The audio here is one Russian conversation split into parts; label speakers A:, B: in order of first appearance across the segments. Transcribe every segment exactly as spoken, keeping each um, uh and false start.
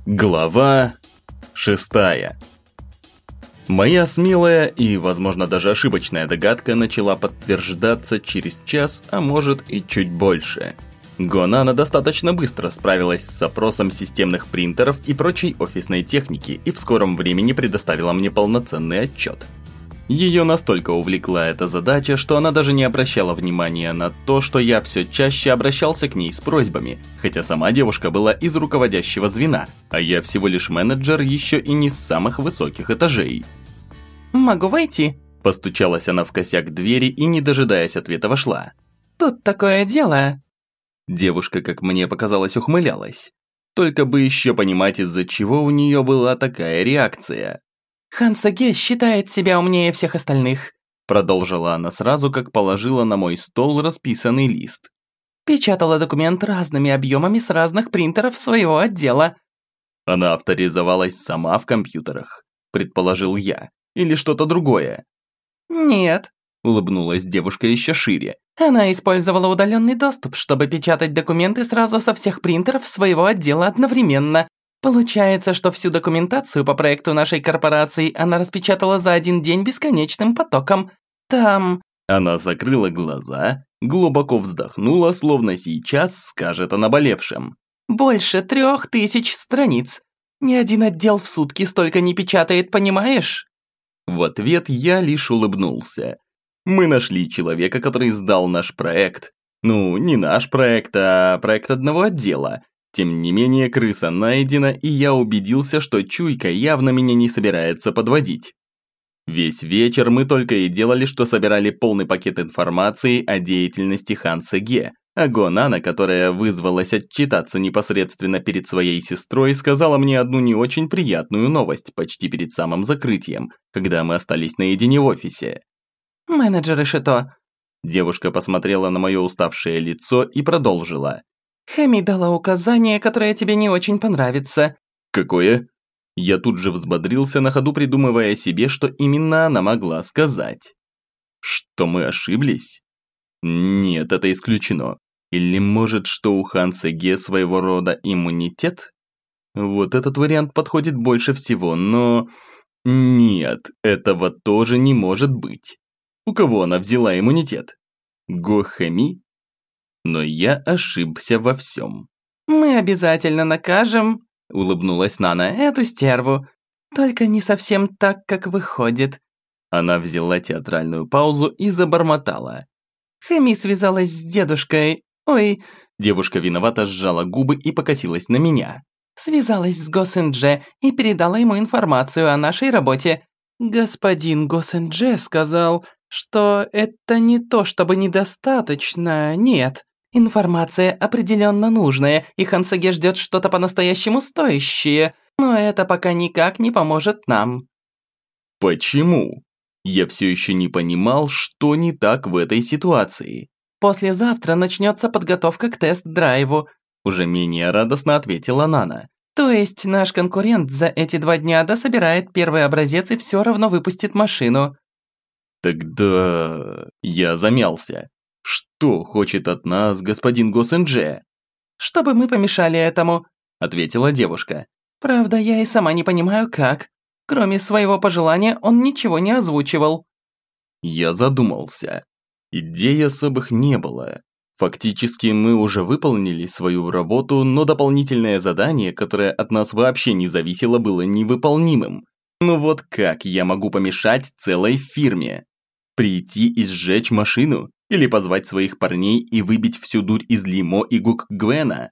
A: Глава шестая. Моя смелая и, возможно, даже ошибочная догадка начала подтверждаться через час, а может и чуть больше. Гонана достаточно быстро справилась с опросом системных принтеров и прочей офисной техники и в скором времени предоставила мне полноценный отчет. Ее настолько увлекла эта задача, что она даже не обращала внимания на то, что я все чаще обращался к ней с просьбами, хотя сама девушка была из руководящего звена, а я всего лишь менеджер еще и не с самых высоких этажей.
B: «Могу войти?» –
A: постучалась она в косяк двери и, не дожидаясь ответа, вошла.
B: «Тут такое дело».
A: Девушка, как мне показалось, ухмылялась. Только бы еще понимать, из-за чего у нее была такая реакция.
B: «Хансаге считает себя умнее всех остальных»,
A: продолжила она сразу, как положила на мой стол расписанный лист.
B: «Печатала документ разными объемами с разных принтеров своего отдела».
A: Она авторизовалась сама в компьютерах, предположил я, или что-то другое.
B: «Нет»,
A: улыбнулась девушка еще шире.
B: «Она использовала удаленный доступ, чтобы печатать документы сразу со всех принтеров своего отдела одновременно. Получается, что всю документацию по проекту нашей корпорации она распечатала за один день бесконечным потоком. Там...»
A: Она закрыла глаза, глубоко вздохнула, словно сейчас скажет о наболевшем.
B: «Больше трех тысяч страниц. Ни один отдел в сутки столько не печатает, понимаешь?»
A: В ответ я лишь улыбнулся. Мы нашли человека, который сдал наш проект. Ну, не наш проект, а проект одного отдела. Тем не менее, крыса найдена, и я убедился, что чуйка явно меня не собирается подводить. Весь вечер мы только и делали, что собирали полный пакет информации о деятельности Хансаге, а Гонана, которая вызвалась отчитаться непосредственно перед своей сестрой, сказала мне одну не очень приятную новость почти перед самым закрытием, когда мы остались наедине в офисе.
B: «Менеджер Ишито».
A: Девушка посмотрела на мое уставшее лицо и продолжила.
B: «Хэми дала указание, которое тебе не очень понравится».
A: «Какое?» Я тут же взбодрился, на ходу придумывая себе, что именно она могла сказать. Что мы ошиблись? Нет, это исключено. Или может, что у Хансаге своего рода иммунитет? Вот этот вариант подходит больше всего, но... Нет, этого тоже не может быть. У кого она взяла иммунитет? Го-Хэми? Но я ошибся во всем.
B: «Мы обязательно накажем», – улыбнулась Нана, – «эту стерву. Только не совсем так, как выходит».
A: Она взяла театральную паузу и забормотала.
B: «Хэми связалась с дедушкой. Ой...»
A: Девушка виновато сжала губы и покосилась на меня.
B: «Связалась с Госэндже и передала ему информацию о нашей работе. Господин Госэндже сказал, что это не то чтобы недостаточно, нет. Информация определенно нужная, и Хансаге ждет что-то по-настоящему стоящее, но это пока никак не поможет нам».
A: Почему? Я все еще не понимал, что не так в этой ситуации.
B: «Послезавтра начнется подготовка к тест-драйву», уже менее радостно ответила Нана. «То есть наш конкурент за эти два дня дособирает первый образец и все равно выпустит машину».
A: Тогда... я замялся. Что хочет от нас господин Госэндже?
B: «Чтобы мы помешали этому», ответила девушка. «Правда, я и сама не понимаю, как. Кроме своего пожелания, он ничего не озвучивал».
A: Я задумался. Идей особых не было. Фактически мы уже выполнили свою работу, но дополнительное задание, которое от нас вообще не зависело, было невыполнимым. Ну вот как я могу помешать целой фирме? Прийти и сжечь машину? Или позвать своих парней и выбить всю дурь из Лимо и Гукгвена?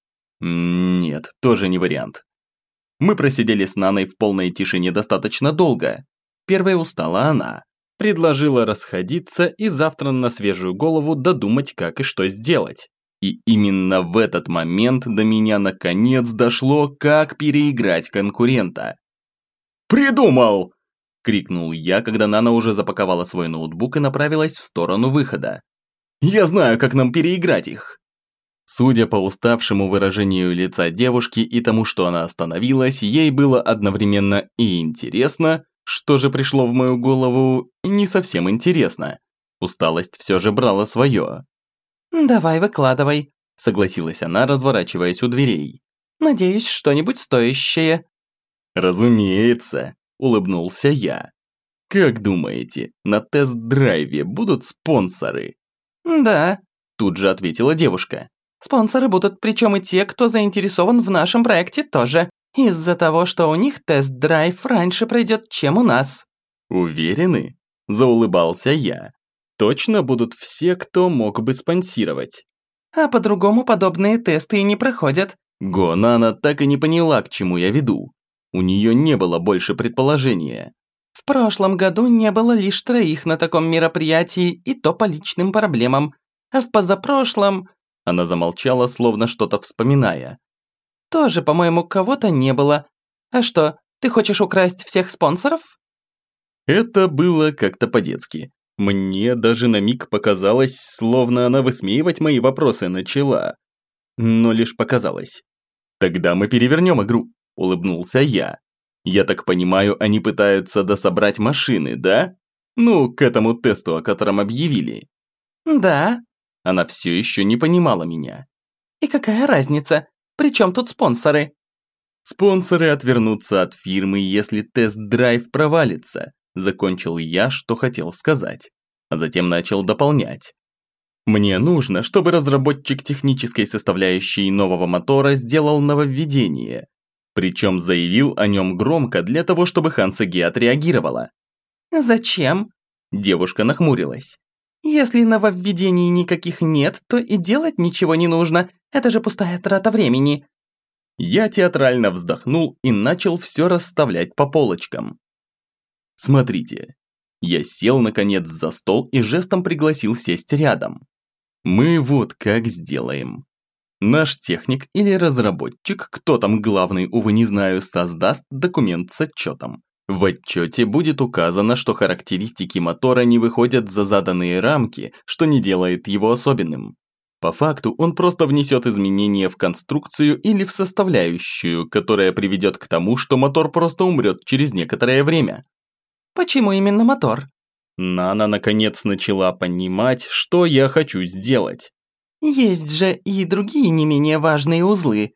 A: Нет, тоже не вариант. Мы просидели с Наной в полной тишине достаточно долго. Первой устала она. Предложила расходиться и завтра на свежую голову додумать, как и что сделать. И именно в этот момент до меня наконец дошло, как переиграть конкурента. «Придумал!» – крикнул я, когда Нана уже запаковала свой ноутбук и направилась в сторону выхода. «Я знаю, как нам переиграть их!» Судя по уставшему выражению лица девушки и тому, что она остановилась, ей было одновременно и интересно, что же пришло в мою голову, и не совсем интересно. Усталость все же брала свое.
B: «Давай, выкладывай»,
A: согласилась она, разворачиваясь у дверей.
B: Надеюсь, что-нибудь стоящее».
A: «Разумеется», – улыбнулся я. «Как думаете, на тест-драйве будут спонсоры?»
B: «Да», –
A: тут же ответила девушка.
B: «спонсоры будут, причем и те, кто заинтересован в нашем проекте тоже, из-за того, что у них тест-драйв раньше пройдет, чем у нас».
A: «Уверены?» – заулыбался я. «Точно будут все, кто мог бы спонсировать?»
B: «А по-другому подобные тесты и не проходят».
A: Гонана так и не поняла, к чему я веду. У нее не было больше предположения.
B: «В прошлом году не было лишь троих на таком мероприятии, и то по личным проблемам. А в позапрошлом...»
A: Она замолчала, словно что-то вспоминая.
B: «Тоже, по-моему, кого-то не было. А что, ты хочешь украсть всех спонсоров?»
A: Это было как-то по-детски. Мне даже на миг показалось, словно она высмеивать мои вопросы начала. Но лишь показалось. «Тогда мы перевернем игру», – улыбнулся я. «Я так понимаю, они пытаются дособрать машины, да? Ну, к этому тесту, о котором объявили».
B: «Да».
A: Она все еще не понимала меня.
B: «И какая разница? Причем тут спонсоры?»
A: «Спонсоры отвернутся от фирмы, если тест-драйв провалится», – закончил я, что хотел сказать. А затем начал дополнять. «Мне нужно, чтобы разработчик технической составляющей нового мотора сделал нововведение. Причем заявил о нем громко для того, чтобы Хансеге отреагировала».
B: «Зачем?»
A: Девушка нахмурилась.
B: «Если нововведений никаких нет, то и делать ничего не нужно. Это же пустая трата времени».
A: Я театрально вздохнул и начал все расставлять по полочкам. «Смотрите». Я сел, наконец, за стол и жестом пригласил сесть рядом. «Мы вот как сделаем. Наш техник или разработчик, кто там главный, увы, не знаю, создаст документ с отчетом. В отчете будет указано, что характеристики мотора не выходят за заданные рамки, что не делает его особенным. По факту он просто внесет изменения в конструкцию или в составляющую, которая приведет к тому, что мотор просто умрет через некоторое время».
B: «Почему именно мотор?»
A: Нана наконец начала понимать, что я хочу сделать.
B: «Есть же и другие не менее важные узлы».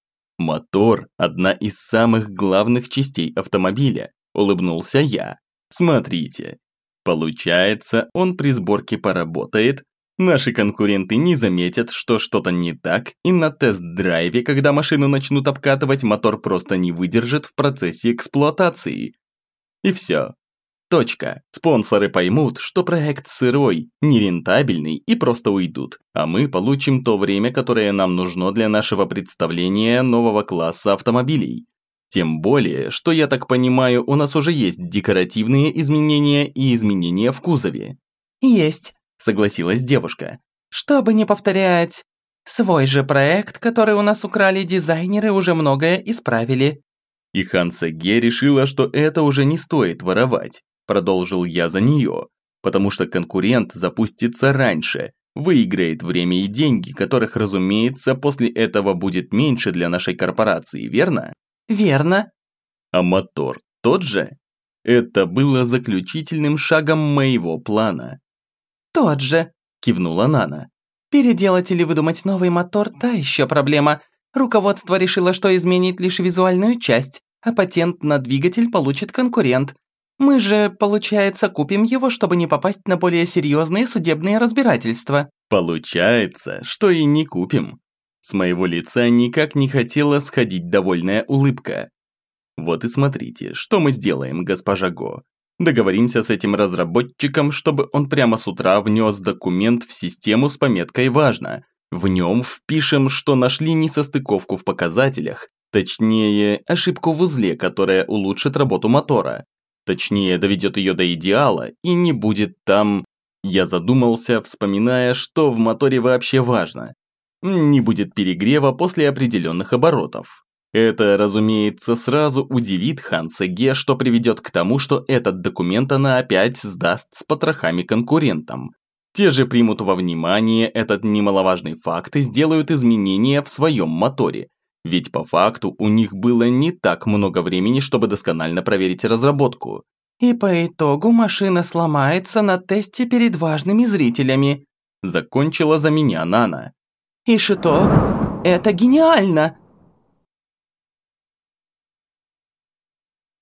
A: «Мотор – одна из самых главных частей автомобиля», – улыбнулся я. «Смотрите. Получается, он при сборке поработает, наши конкуренты не заметят, что что-то не так, и на тест-драйве, когда машину начнут обкатывать, мотор просто не выдержит в процессе эксплуатации. И все. Точка. Спонсоры поймут, что проект сырой, нерентабельный и просто уйдут, а мы получим то время, которое нам нужно для нашего представления нового класса автомобилей. Тем более, что я так понимаю, у нас уже есть декоративные изменения и изменения в кузове».
B: «Есть»,
A: – согласилась девушка.
B: «Чтобы не повторять, свой же проект, который у нас украли дизайнеры, уже многое исправили».
A: И Хансеге решила, что это уже не стоит воровать. Продолжил я за нее, потому что конкурент запустится раньше, выиграет время и деньги, которых, разумеется, после этого будет меньше для нашей корпорации, верно?
B: «Верно».
A: А мотор тот же? Это было заключительным шагом моего плана.
B: «Тот же», – кивнула Нана. «Переделать или выдумать новый мотор – та еще проблема. Руководство решило, что изменит лишь визуальную часть, а патент на двигатель получит конкурент. Мы же, получается, купим его, чтобы не попасть на более серьезные судебные разбирательства».
A: «Получается, что и не купим». С моего лица никак не хотела сходить довольная улыбка. «Вот и смотрите, что мы сделаем, госпожа Го. Договоримся с этим разработчиком, чтобы он прямо с утра внес документ в систему с пометкой «Важно». В нем впишем, что нашли несостыковку в показателях, точнее, ошибку в узле, которая улучшит работу мотора. Точнее, доведет ее до идеала и не будет там... Я задумался, вспоминая, что в моторе вообще важно. Не будет перегрева после определенных оборотов. Это, разумеется, сразу удивит Хансеге, что приведет к тому, что этот документ она опять сдаст с потрохами конкурентам. Те же примут во внимание этот немаловажный факт и сделают изменения в своем моторе. Ведь по факту у них было не так много времени, чтобы досконально проверить разработку.
B: «И по итогу машина сломается на тесте перед важными зрителями», –
A: закончила за меня Нана.
B: «И что? Это гениально!»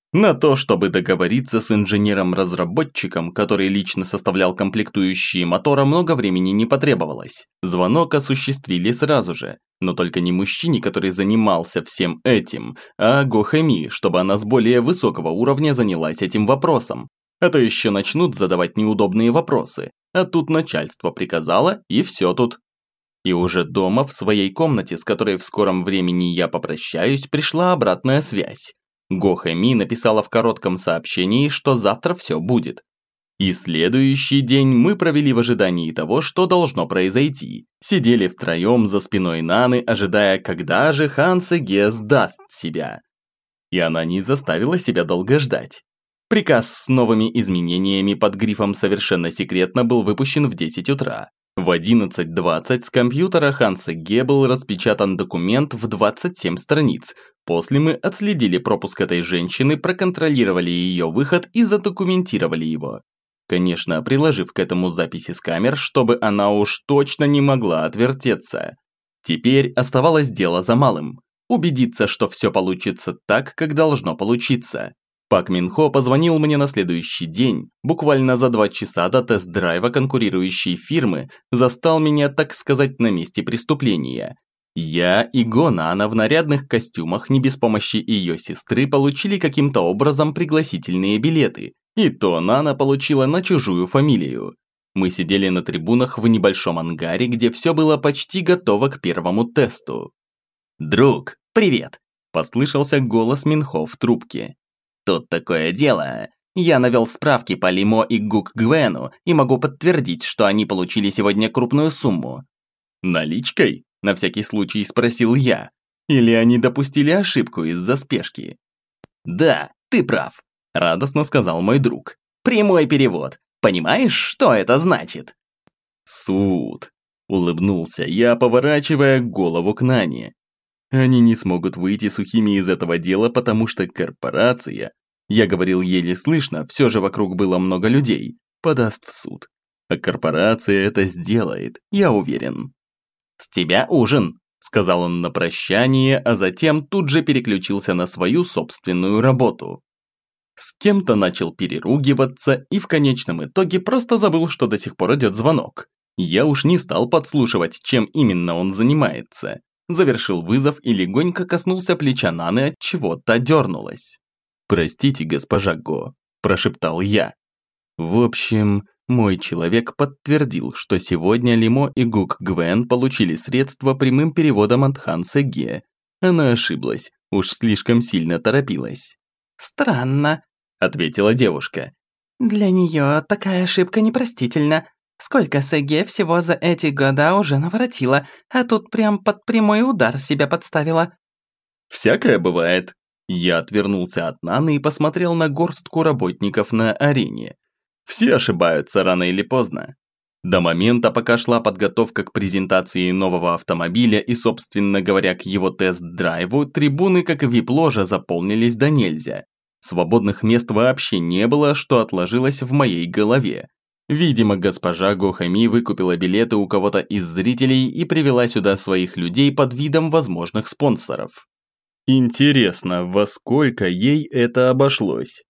A: На то, чтобы договориться с инженером-разработчиком, который лично составлял комплектующие мотора, много времени не потребовалось. Звонок осуществили сразу же, но только не мужчине, который занимался всем этим, а Го-Хэми, чтобы она с более высокого уровня занялась этим вопросом. А то еще начнут задавать неудобные вопросы, а тут начальство приказало, и все тут. И уже дома, в своей комнате, с которой в скором времени я попрощаюсь, пришла обратная связь. Го-Хэми написала в коротком сообщении, что завтра все будет. И следующий день мы провели в ожидании того, что должно произойти. Сидели втроем за спиной Наны, ожидая, когда же Хан Сэге сдаст себя. И она не заставила себя долго ждать. Приказ с новыми изменениями под грифом «Совершенно секретно» был выпущен в десять утра. В одиннадцать двадцать с компьютера Хан Сэге был распечатан документ в двадцать семь страниц. После мы отследили пропуск этой женщины, проконтролировали ее выход и задокументировали его. Конечно, приложив к этому записи с камер, чтобы она уж точно не могла отвертеться. Теперь оставалось дело за малым. Убедиться, что все получится так, как должно получиться. Пак Мин Хо позвонил мне на следующий день, буквально за два часа до тест-драйва конкурирующей фирмы, застал меня, так сказать, на месте преступления. Я и Го Нана в нарядных костюмах, не без помощи ее сестры, получили каким-то образом пригласительные билеты, и то Нана получила на чужую фамилию. Мы сидели на трибунах в небольшом ангаре, где все было почти готово к первому тесту. «Друг, привет!» – послышался голос Минхо в трубке. «Тут такое дело. Я навел справки по Лимо и Гук Гвену и могу подтвердить, что они получили сегодня крупную сумму». «Наличкой?» – на всякий случай спросил я. «Или они допустили ошибку из-за спешки?» «Да, ты прав», – радостно сказал мой друг. «Прямой перевод. Понимаешь, что это значит?» «Суд», – улыбнулся я, поворачивая голову к Нане. «Они не смогут выйти сухими из этого дела, потому что корпорация, я говорил еле слышно, все же вокруг было много людей, подаст в суд. А корпорация это сделает, я уверен». «С тебя ужин», – сказал он на прощание, а затем тут же переключился на свою собственную работу. С кем-то начал переругиваться и в конечном итоге просто забыл, что до сих пор идет звонок. Я уж не стал подслушивать, чем именно он занимается. Завершил вызов и легонько коснулся плеча Наны, от чего-то дернулась. «Простите, госпожа Го», – прошептал я. В общем, мой человек подтвердил, что сегодня Лимо и Гук Гвен получили средства прямым переводом от Хан Сэге. Она ошиблась, уж слишком сильно торопилась.
B: «Странно», –
A: ответила девушка.
B: «Для нее такая ошибка непростительна. Сколько Сэге всего за эти года уже наворотила, а тут прям под прямой удар себя подставила».
A: «Всякое бывает». Я отвернулся от Наны и посмотрел на горстку работников на арене. Все ошибаются рано или поздно. До момента, пока шла подготовка к презентации нового автомобиля и, собственно говоря, к его тест-драйву, трибуны, как и вип-ложа, заполнились до нельзя. Свободных мест вообще не было, что отложилось в моей голове. Видимо, госпожа Го-Хэми выкупила билеты у кого-то из зрителей и привела сюда своих людей под видом возможных спонсоров. Интересно, во сколько ей это обошлось?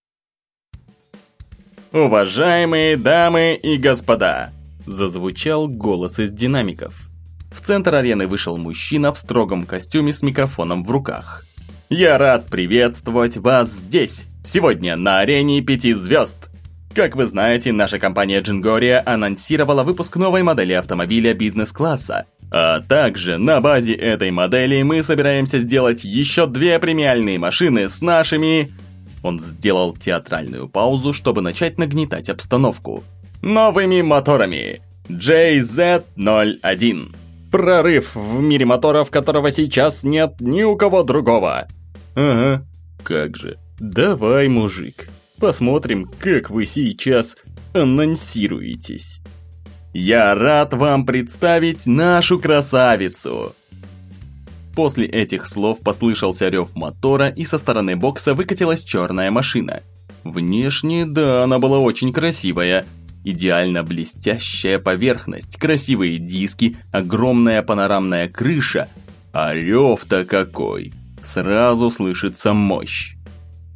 A: «Уважаемые дамы и господа!» – зазвучал голос из динамиков. В центр арены вышел мужчина в строгом костюме с микрофоном в руках. «Я рад приветствовать вас здесь, сегодня на арене пяти звезд. Как вы знаете, наша компания Джингория анонсировала выпуск новой модели автомобиля бизнес-класса. А также на базе этой модели мы собираемся сделать еще две премиальные машины с нашими...» Он сделал театральную паузу, чтобы начать нагнетать обстановку. «Новыми моторами джей зет ноль один. Прорыв в мире моторов, которого сейчас нет ни у кого другого». «Ага, как же. Давай, мужик, посмотрим, как вы сейчас анонсируетесь. Я рад вам представить нашу красавицу». После этих слов послышался рев мотора, и со стороны бокса выкатилась черная машина. Внешне, да, она была очень красивая. Идеально блестящая поверхность, красивые диски, огромная панорамная крыша. А рев-то какой! Сразу слышится мощь.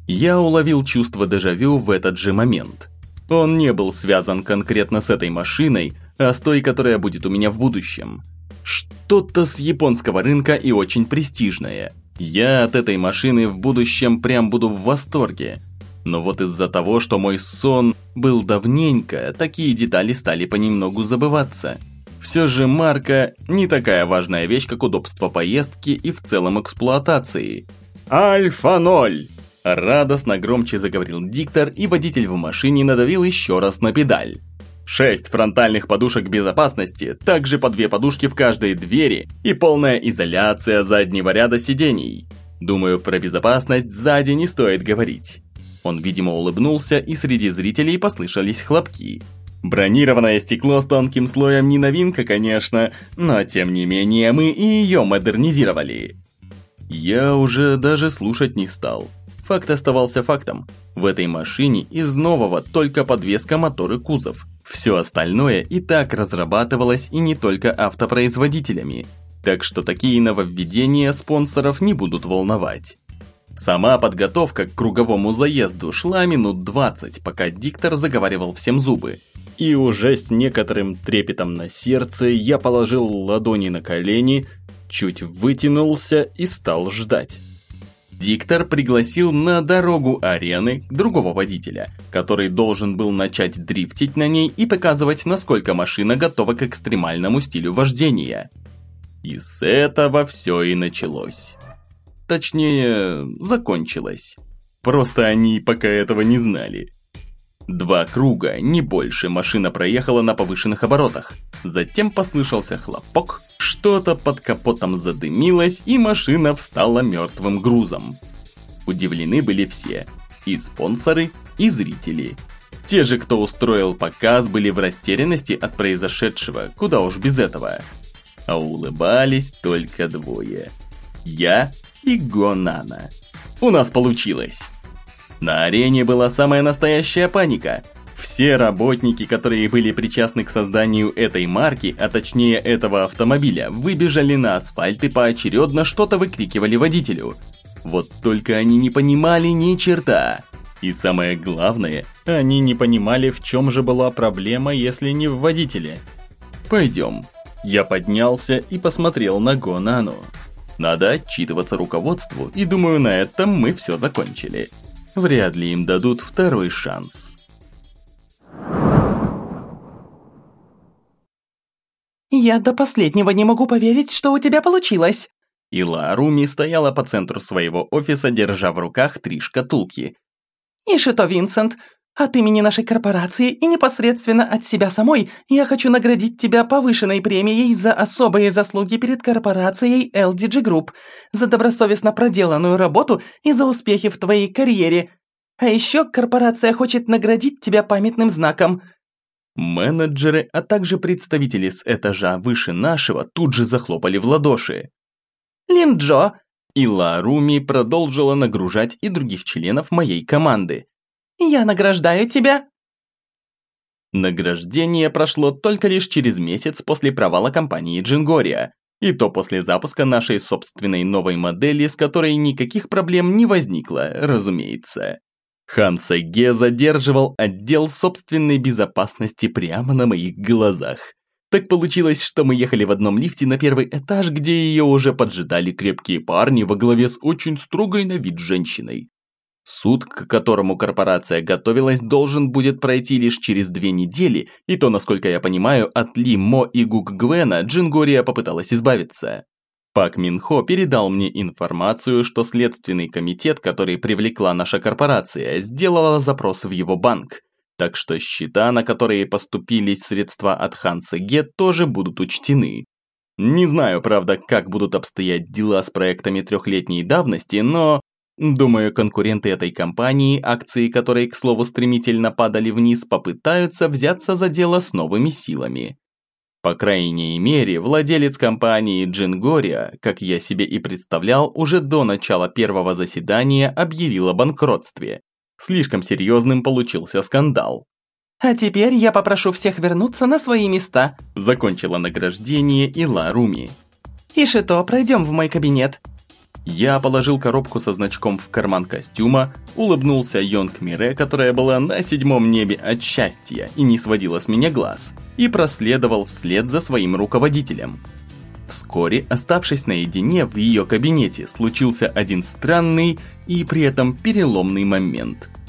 A: Я уловил чувство дежавю в этот же момент. Он не был связан конкретно с этой машиной, а с той, которая будет у меня в будущем. Что-то с японского рынка и очень престижное. Я от этой машины в будущем прям буду в восторге. Но вот из-за того, что мой сон был давненько, такие детали стали понемногу забываться. Все же марка не такая важная вещь, как удобство поездки и в целом эксплуатации. Альфа ноль! Радостно громче заговорил диктор, и водитель в машине надавил еще раз на педаль. Шесть фронтальных подушек безопасности, также по две подушки в каждой двери и полная изоляция заднего ряда сидений. Думаю, про безопасность сзади не стоит говорить. Он, видимо, улыбнулся, и среди зрителей послышались хлопки. Бронированное стекло с тонким слоем не новинка, конечно, но тем не менее мы и ее модернизировали. Я уже даже слушать не стал. Факт оставался фактом. В этой машине из нового только подвеска, мотор и кузов. Все остальное и так разрабатывалось и не только автопроизводителями. Так что такие нововведения спонсоров не будут волновать. Сама подготовка к круговому заезду шла минут двадцать, пока диктор заговаривал всем зубы. И уже с некоторым трепетом на сердце я положил ладони на колени, чуть вытянулся и стал ждать. Диктор пригласил на дорогу арены другого водителя, который должен был начать дрифтить на ней и показывать, насколько машина готова к экстремальному стилю вождения. И с этого все и началось. Точнее, закончилось. Просто они пока этого не знали. Два круга, не больше, машина проехала на повышенных оборотах. Затем послышался хлопок, что-то под капотом задымилось, и машина встала мертвым грузом. Удивлены были все. И спонсоры, и зрители. Те же, кто устроил показ, были в растерянности от произошедшего, куда уж без этого. А улыбались только двое. Я и Гонана. У нас получилось. На арене была самая настоящая паника. Все работники, которые были причастны к созданию этой марки, а точнее этого автомобиля, выбежали на асфальт и поочередно что-то выкрикивали водителю. Вот только они не понимали ни черта. И самое главное, они не понимали, в чем же была проблема, если не в водителе. Пойдем. Я поднялся и посмотрел на Гонану. Надо отчитываться руководству, и думаю, на этом мы все закончили. Вряд ли им дадут второй шанс.
B: «Я до последнего не могу поверить, что у тебя получилось!»
A: Ила Руми стояла по центру своего офиса, держа в руках три шкатулки.
B: «Ишито, Винсент, от имени нашей корпорации и непосредственно от себя самой я хочу наградить тебя повышенной премией за особые заслуги перед корпорацией эл ди джи Group, за добросовестно проделанную работу и за успехи в твоей карьере. А еще корпорация хочет наградить тебя памятным знаком».
A: Менеджеры, а также представители с этажа выше нашего тут же захлопали в ладоши.
B: «Линджо!»
A: Ила Руми продолжила нагружать и других членов моей команды.
B: «Я награждаю тебя!»
A: Награждение прошло только лишь через месяц после провала компании Джингория, и то после запуска нашей собственной новой модели, с которой никаких проблем не возникло, разумеется. Хан Сэге задерживал отдел собственной безопасности прямо на моих глазах. Так получилось, что мы ехали в одном лифте на первый этаж, где ее уже поджидали крепкие парни во главе с очень строгой на вид женщиной. Суд, к которому корпорация готовилась, должен будет пройти лишь через две недели, и то, насколько я понимаю, от Ли Мо и Гук Гвена Джингория попыталась избавиться. Пак Мин Хо передал мне информацию, что следственный комитет, который привлекла наша корпорация, сделала запрос в его банк, так что счета, на которые поступились средства от Хан Сэге, тоже будут учтены. Не знаю, правда, как будут обстоять дела с проектами трехлетней давности, но... Думаю, конкуренты этой компании, акции которой, к слову, стремительно падали вниз, попытаются взяться за дело с новыми силами. По крайней мере, владелец компании Джингория, как я себе и представлял, уже до начала первого заседания объявил о банкротстве. Слишком серьезным получился скандал.
B: «А теперь я попрошу всех вернуться на свои места», –
A: закончила награждение Ила Руми.
B: «Ишито, пройдем в мой кабинет».
A: Я положил коробку со значком в карман костюма, улыбнулся Йонг Мире, которая была на седьмом небе от счастья и не сводила с меня глаз, и проследовал вслед за своим руководителем. Вскоре, оставшись наедине в ее кабинете, случился один странный и при этом переломный момент –